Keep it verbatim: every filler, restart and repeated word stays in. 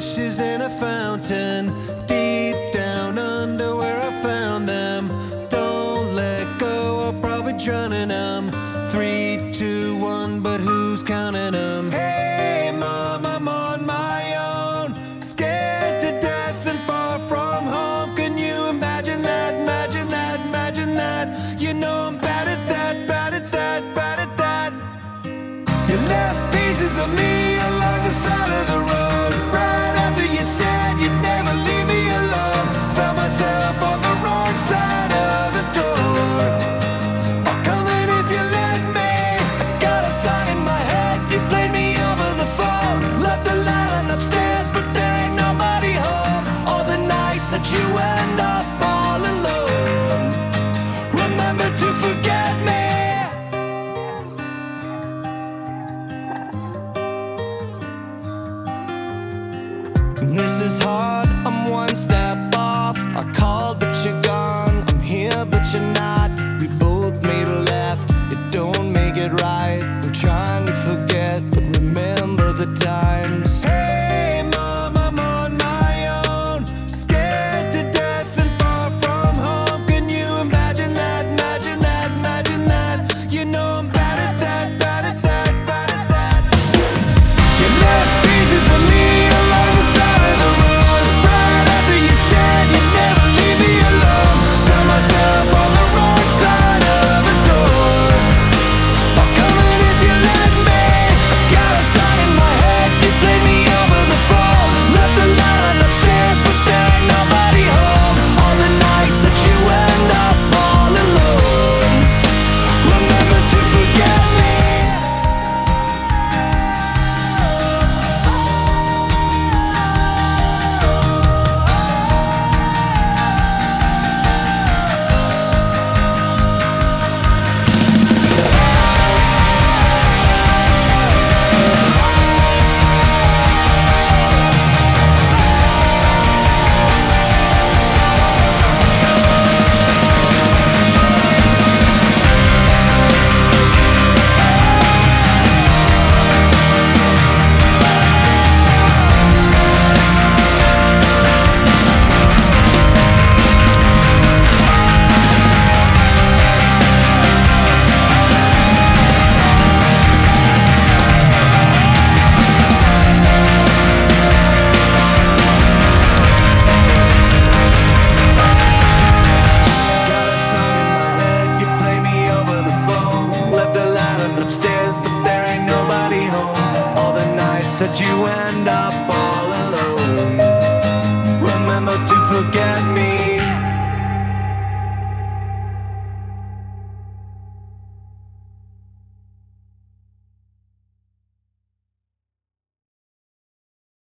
fishes in a fountain, deep down under where I found them. Don't let go, I'll probably drown in them. Three, two, one, but who's counting them? Hey mom, I'm on my own, scared to death and far from home. Can you imagine that, imagine that, imagine that? You know I'm bad at that, bad at that, bad at that. You left pieces of me along the side of the road, right after you said you'd never leave me alone. Found myself on the wrong side of the door. I'll come in if you let me. I got a sign in my head, you played me over the phone. Left the line upstairs, but there ain't nobody home. All the nights that you end up all alone, remember to forget me. This is hard, I'm one step off. I called but you're gone, I'm here but you're not. We both made a left, it don't make it right. I'm trying to forget, but remember the times. Hey mom, I'm on my own, scared to death and far from home. Can you imagine that, imagine that, imagine that? You know I'm bad at that, bad at that, bad at that. You left pieces of me along the side of the road, right after you said you'd never leave me alone. Found myself on the wrong side of the door. I'll come in if you let me. Got a sign in my head, you played me over the phone. Left the line upstairs, but there ain't nobody home. All the nights that you end up all alone, remember to forget me. Upstairs, but there ain't nobody home. All the nights that you end up